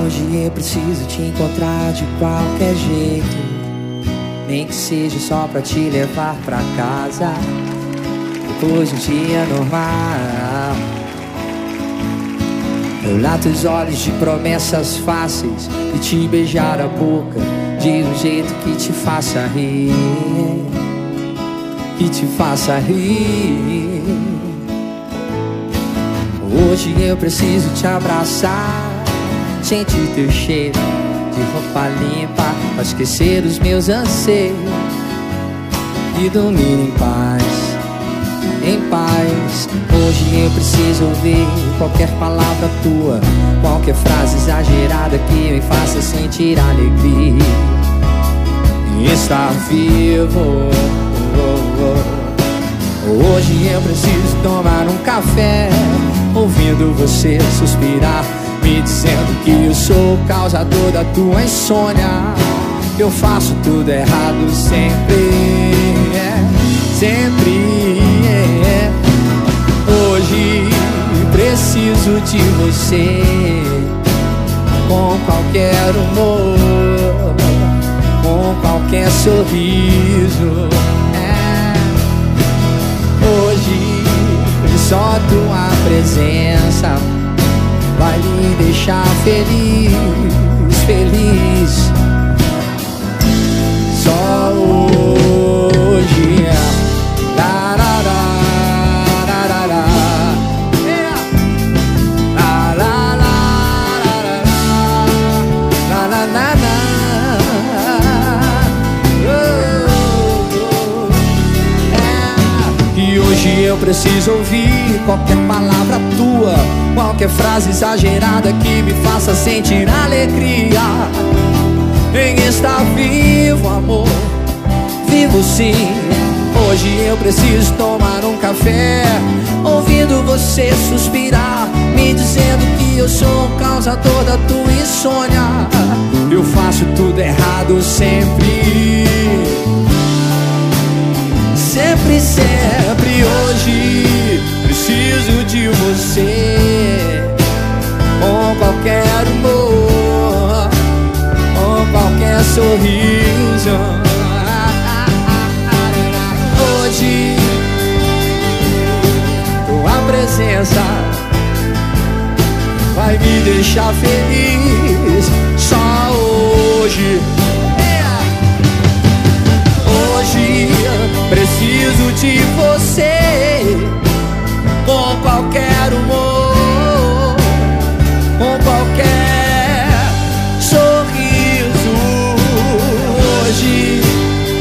Hoje eu preciso te encontrar de qualquer jeito, nem que seja só pra te levar pra casa, depois de um dia normal. Olhar teus olhos de promessas fáceis e te beijar a boca de um jeito que te faça rir, que te faça rir. Hoje eu preciso te abraçar, sentir teu cheiro de roupa limpa, pra esquecer os meus anseios e dormir em paz, em paz. Hoje eu preciso ouvir qualquer palavra tua, qualquer frase exagerada que me faça sentir alegria e estar vivo. Hoje eu preciso tomar um café, ouvindo você suspirar, me dizendo que eu sou o causador da tua insônia. Eu faço tudo errado sempre, sempre. Hoje preciso de você, com qualquer humor, com qualquer sorriso. Hoje só tua presença vai me deixar feliz, feliz. Só hoje. E hoje eu preciso ouvir qualquer palavra tua, qualquer frase exagerada que me faça sentir alegria em estar vivo, amor, vivo sim. Hoje eu preciso tomar um café, ouvindo você suspirar, me dizendo que eu sou o causador da tua insônia. Eu faço tudo errado sempre, sempre, sempre. Hoje preciso de você, com qualquer humor, com qualquer sorriso. Hoje tua presença vai me deixar feliz. Só hoje. Hoje preciso de você, com qualquer humor, com qualquer sorriso. Hoje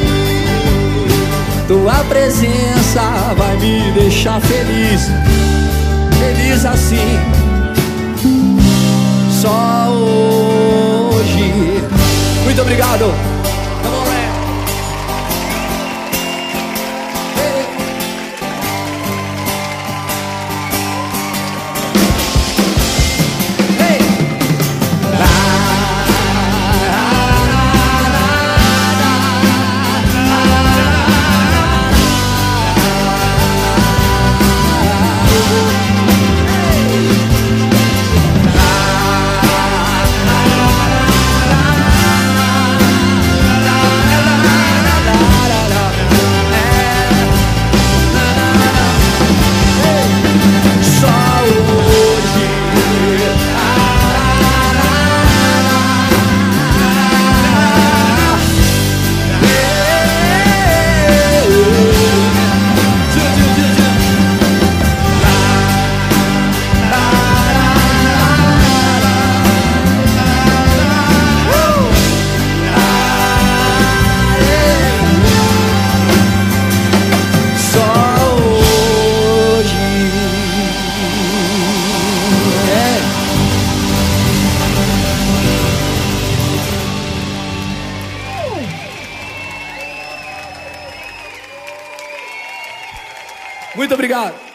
tua presença vai me deixar feliz, feliz assim. Só hoje. Muito obrigado. Muito obrigado.